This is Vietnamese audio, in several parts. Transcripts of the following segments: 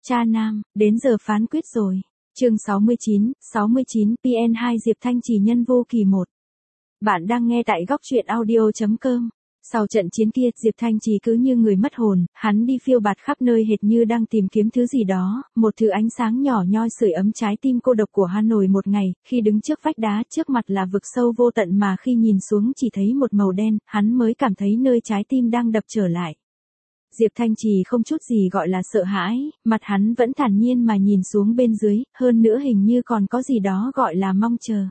Cha nam, đến giờ phán quyết rồi. Chương 69, PN2 Diệp Thanh Trì nhân vô kỳ 1. Bạn đang nghe tại góc truyện audio.com. Sau trận chiến kia, Diệp Thanh Trì cứ như người mất hồn, hắn đi phiêu bạt khắp nơi hệt như đang tìm kiếm thứ gì đó, một thứ ánh sáng nhỏ nhoi sưởi ấm trái tim cô độc của Hà Nội một ngày, khi đứng trước vách đá, trước mặt là vực sâu vô tận mà khi nhìn xuống chỉ thấy một màu đen, hắn mới cảm thấy nơi trái tim đang đập trở lại. Diệp Thanh Trì không chút gì gọi là sợ hãi, mặt hắn vẫn thản nhiên mà nhìn xuống bên dưới, hơn nữa hình như còn có gì đó gọi là mong chờ.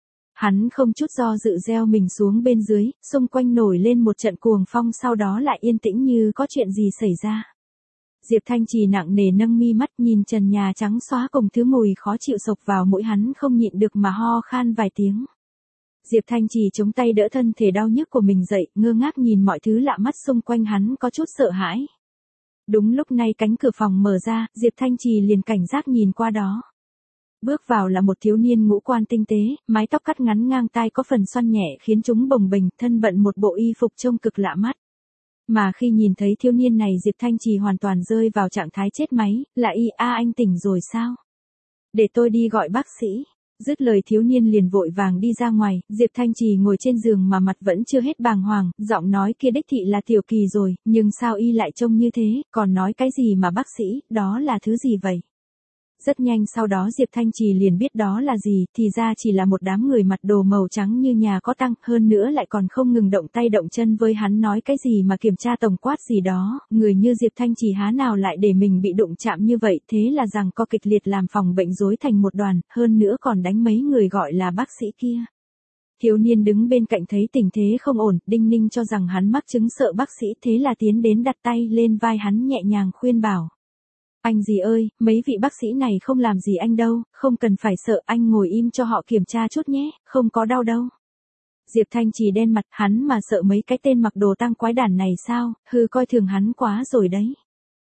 Hắn không chút do dự gieo mình xuống bên dưới, xung quanh nổi lên một trận cuồng phong sau đó lại yên tĩnh như có chuyện gì xảy ra. Diệp Thanh Trì nặng nề nâng mi mắt nhìn trần nhà trắng xóa cùng thứ mùi khó chịu sộc vào mũi, hắn không nhịn được mà ho khan vài tiếng. Diệp Thanh Trì chống tay đỡ thân thể đau nhức của mình dậy, ngơ ngác nhìn mọi thứ lạ mắt xung quanh, hắn có chút sợ hãi. Đúng lúc này cánh cửa phòng mở ra, Diệp Thanh Trì liền cảnh giác nhìn qua đó. Bước vào là một thiếu niên ngũ quan tinh tế, mái tóc cắt ngắn ngang tai có phần xoăn nhẹ khiến chúng bồng bềnh, thân bận một bộ y phục trông cực lạ mắt. Mà khi nhìn thấy thiếu niên này, Diệp Thanh Trì hoàn toàn rơi vào trạng thái chết máy, là anh tỉnh rồi sao? Để tôi đi gọi bác sĩ. Dứt lời thiếu niên liền vội vàng đi ra ngoài, Diệp Thanh Trì ngồi trên giường mà mặt vẫn chưa hết bàng hoàng, giọng nói kia đích thị là Tiểu Kỳ rồi, nhưng sao y lại trông như thế, còn nói cái gì mà bác sĩ, đó là thứ gì vậy? Rất nhanh sau đó Diệp Thanh Trì liền biết đó là gì, thì ra chỉ là một đám người mặt đồ màu trắng như nhà có tăng, hơn nữa lại còn không ngừng động tay động chân với hắn, nói cái gì mà kiểm tra tổng quát gì đó, người như Diệp Thanh Trì há nào lại để mình bị đụng chạm như vậy, thế là rằng co kịch liệt làm phòng bệnh rối thành một đoàn, hơn nữa còn đánh mấy người gọi là bác sĩ kia. Thiếu niên đứng bên cạnh thấy tình thế không ổn, đinh ninh cho rằng hắn mắc chứng sợ bác sĩ, thế là tiến đến đặt tay lên vai hắn nhẹ nhàng khuyên bảo. Anh gì ơi, mấy vị bác sĩ này không làm gì anh đâu, không cần phải sợ, anh ngồi im cho họ kiểm tra chút nhé, không có đau đâu. Diệp Thanh Trì đen mặt, hắn mà sợ mấy cái tên mặc đồ tang quái đản này sao, coi thường hắn quá rồi đấy.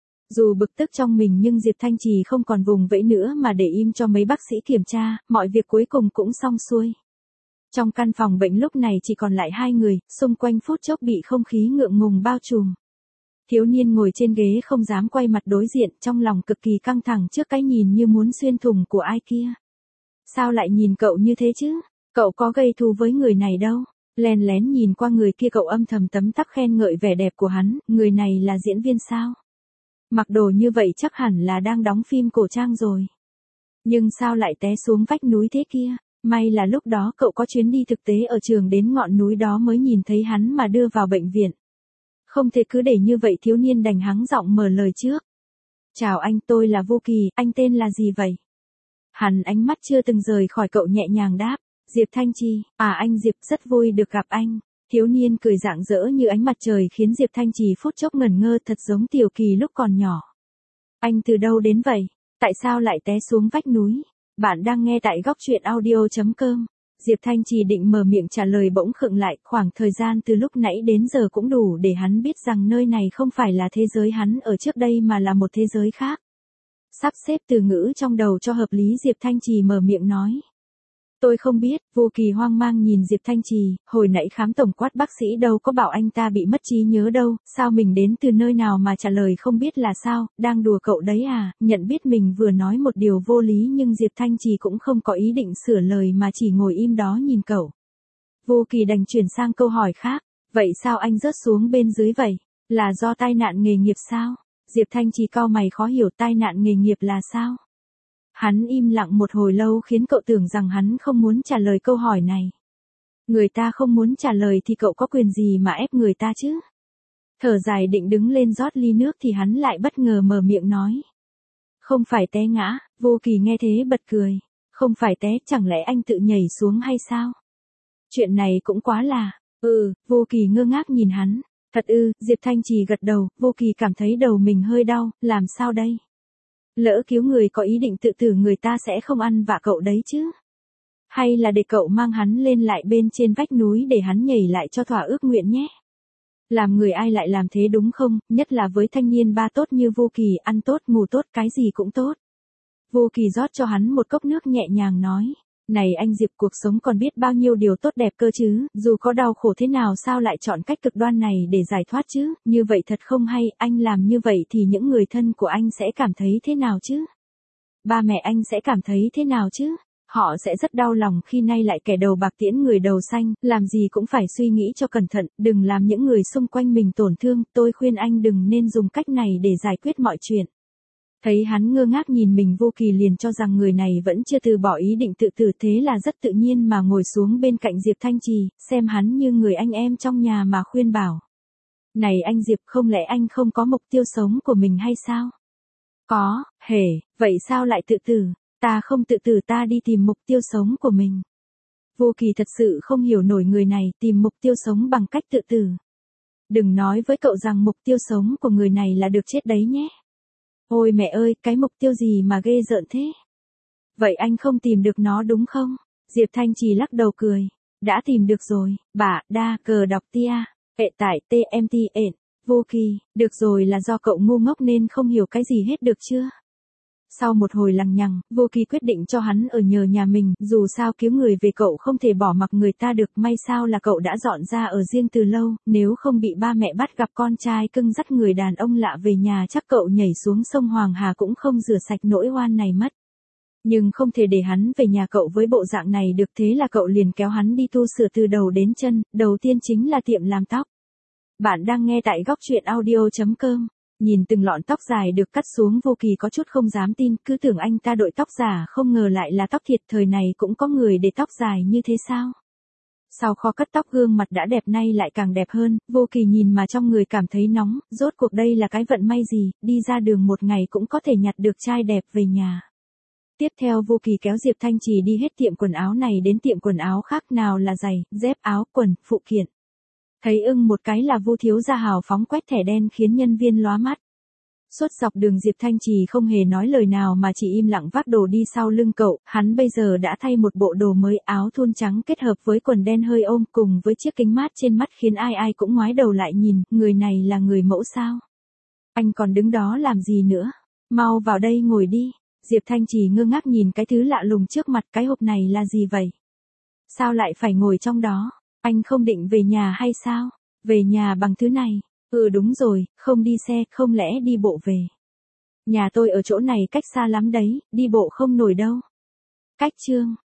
Dù bực tức trong mình nhưng Diệp Thanh Trì không còn vùng vẫy nữa mà để im cho mấy bác sĩ kiểm tra, mọi việc cuối cùng cũng xong xuôi. Trong căn phòng bệnh lúc này chỉ còn lại hai người, xung quanh phút chốc bị không khí ngượng ngùng bao trùm. Thiếu niên ngồi trên ghế không dám quay mặt đối diện, trong lòng cực kỳ căng thẳng trước cái nhìn như muốn xuyên thủng của ai kia. Sao lại nhìn cậu như thế chứ? Cậu có gây thù với người này đâu. Lén lén nhìn qua người kia, cậu âm thầm tấm tắc khen ngợi vẻ đẹp của hắn, người này là diễn viên sao? Mặc đồ như vậy chắc hẳn là đang đóng phim cổ trang rồi. Nhưng sao lại té xuống vách núi thế kia? May là lúc đó cậu có chuyến đi thực tế ở trường, đến ngọn núi đó mới nhìn thấy hắn mà đưa vào bệnh viện. Không thể cứ để như vậy, thiếu niên đành hắng giọng mở lời trước. Chào anh, tôi là Vô Kỳ, anh tên là gì vậy? Hắn ánh mắt chưa từng rời khỏi cậu nhẹ nhàng đáp. Diệp Thanh Trì, anh Diệp, rất vui được gặp anh. Thiếu niên cười rạng rỡ như ánh mặt trời khiến Diệp Thanh Trì phút chốc ngẩn ngơ, thật giống Tiểu Kỳ lúc còn nhỏ. Anh từ đâu đến vậy? Tại sao lại té xuống vách núi? Bạn đang nghe tại góc truyện audio.com. Diệp Thanh Trì định mở miệng trả lời bỗng khựng lại, khoảng thời gian từ lúc nãy đến giờ cũng đủ để hắn biết rằng nơi này không phải là thế giới hắn ở trước đây mà là một thế giới khác. Sắp xếp từ ngữ trong đầu cho hợp lý, Diệp Thanh Trì mở miệng nói. Tôi không biết. Vô Kỳ hoang mang nhìn Diệp Thanh Trì, hồi nãy khám tổng quát bác sĩ đâu có bảo anh ta bị mất trí nhớ đâu, sao mình đến từ nơi nào mà trả lời không biết là sao, đang đùa cậu đấy à? Nhận biết mình vừa nói một điều vô lý nhưng Diệp Thanh Trì cũng không có ý định sửa lời mà chỉ ngồi im đó nhìn cậu. Vô Kỳ đành chuyển sang câu hỏi khác, vậy sao anh rớt xuống bên dưới vậy? Là do tai nạn nghề nghiệp sao? Diệp Thanh Trì cau mày khó hiểu, tai nạn nghề nghiệp là sao? Hắn im lặng một hồi lâu khiến cậu tưởng rằng hắn không muốn trả lời câu hỏi này. Người ta không muốn trả lời thì cậu có quyền gì mà ép người ta chứ? Thở dài định đứng lên rót ly nước thì hắn lại bất ngờ mở miệng nói. Không phải té ngã. Vô Kỳ nghe thế bật cười. Không phải té, chẳng lẽ anh tự nhảy xuống hay sao? Chuyện này cũng quá là. Vô Kỳ ngơ ngác nhìn hắn. Thật ư? Diệp Thanh Trì gật đầu. Vô Kỳ cảm thấy đầu mình hơi đau, làm sao đây? Lỡ cứu người có ý định tự tử, người ta sẽ không ăn vạ cậu đấy chứ. Hay là để cậu mang hắn lên lại bên trên vách núi để hắn nhảy lại cho thỏa ước nguyện nhé. Làm người ai lại làm thế đúng không, nhất là với thanh niên ba tốt như Vô Kỳ, ăn tốt ngủ tốt cái gì cũng tốt. Vô Kỳ rót cho hắn một cốc nước nhẹ nhàng nói. Này anh Diệp, cuộc sống còn biết bao nhiêu điều tốt đẹp cơ chứ, dù có đau khổ thế nào sao lại chọn cách cực đoan này để giải thoát chứ, như vậy thật không hay, anh làm như vậy thì những người thân của anh sẽ cảm thấy thế nào chứ? Ba mẹ anh sẽ cảm thấy thế nào chứ? Họ sẽ rất đau lòng khi nay lại kẻ đầu bạc tiễn người đầu xanh, làm gì cũng phải suy nghĩ cho cẩn thận, đừng làm những người xung quanh mình tổn thương, tôi khuyên anh đừng nên dùng cách này để giải quyết mọi chuyện. Thấy hắn ngơ ngác nhìn mình, Vô Kỳ liền cho rằng người này vẫn chưa từ bỏ ý định tự tử, thế là rất tự nhiên mà ngồi xuống bên cạnh Diệp Thanh Trì, xem hắn như người anh em trong nhà mà khuyên bảo. Này anh Diệp, không lẽ anh không có mục tiêu sống của mình hay sao? Có, hề, vậy sao lại tự tử? Ta không tự tử, ta đi tìm mục tiêu sống của mình. Vô Kỳ thật sự không hiểu nổi người này tìm mục tiêu sống bằng cách tự tử. Đừng nói với cậu rằng mục tiêu sống của người này là được chết đấy nhé. Ôi mẹ ơi, cái mục tiêu gì mà ghê rợn thế? Vậy anh không tìm được nó đúng không? Diệp Thanh Trì lắc đầu cười. Đã tìm được rồi, bà, đa, cờ đọc tia, hệ tải TMT ện. Vô Kỳ, được rồi, là do cậu ngu ngốc nên không hiểu cái gì hết được chưa? Sau một hồi lằng nhằng, Vô Kỳ quyết định cho hắn ở nhờ nhà mình, dù sao cứu người về cậu không thể bỏ mặc người ta được, may sao là cậu đã dọn ra ở riêng từ lâu, nếu không bị ba mẹ bắt gặp con trai cưng dắt người đàn ông lạ về nhà chắc cậu nhảy xuống sông Hoàng Hà cũng không rửa sạch nỗi oan này mất. Nhưng không thể để hắn về nhà cậu với bộ dạng này được, thế là cậu liền kéo hắn đi tu sửa từ đầu đến chân, đầu tiên chính là tiệm làm tóc. Bạn đang nghe tại góc truyện audio.com. Nhìn từng lọn tóc dài được cắt xuống, Vô Kỳ có chút không dám tin, cứ tưởng anh ta đội tóc giả, không ngờ lại là tóc thiệt, thời này cũng có người để tóc dài như thế sao? Sau kho cắt tóc gương mặt đã đẹp nay lại càng đẹp hơn, Vô Kỳ nhìn mà trong người cảm thấy nóng, rốt cuộc đây là cái vận may gì, đi ra đường một ngày cũng có thể nhặt được trai đẹp về nhà. Tiếp theo Vô Kỳ kéo Diệp Thanh Trì đi hết tiệm quần áo này đến tiệm quần áo khác, nào là giày, dép, áo, quần, phụ kiện. Thấy ưng một cái là Vu thiếu gia hào phóng quét thẻ đen khiến nhân viên lóa mắt. Suốt dọc đường Diệp Thanh Trì không hề nói lời nào mà chỉ im lặng vác đồ đi sau lưng cậu, hắn bây giờ đã thay một bộ đồ mới, áo thun trắng kết hợp với quần đen hơi ôm cùng với chiếc kính mát trên mắt khiến ai ai cũng ngoái đầu lại nhìn, người này là người mẫu sao? Anh còn đứng đó làm gì nữa? Mau vào đây ngồi đi. Diệp Thanh Trì ngơ ngác nhìn cái thứ lạ lùng trước mặt, cái hộp này là gì vậy? Sao lại phải ngồi trong đó? Anh không định về nhà hay sao? Về nhà bằng thứ này? Ừ đúng rồi, không đi xe, không lẽ đi bộ về? Nhà tôi ở chỗ này cách xa lắm đấy, đi bộ không nổi đâu. Cách chương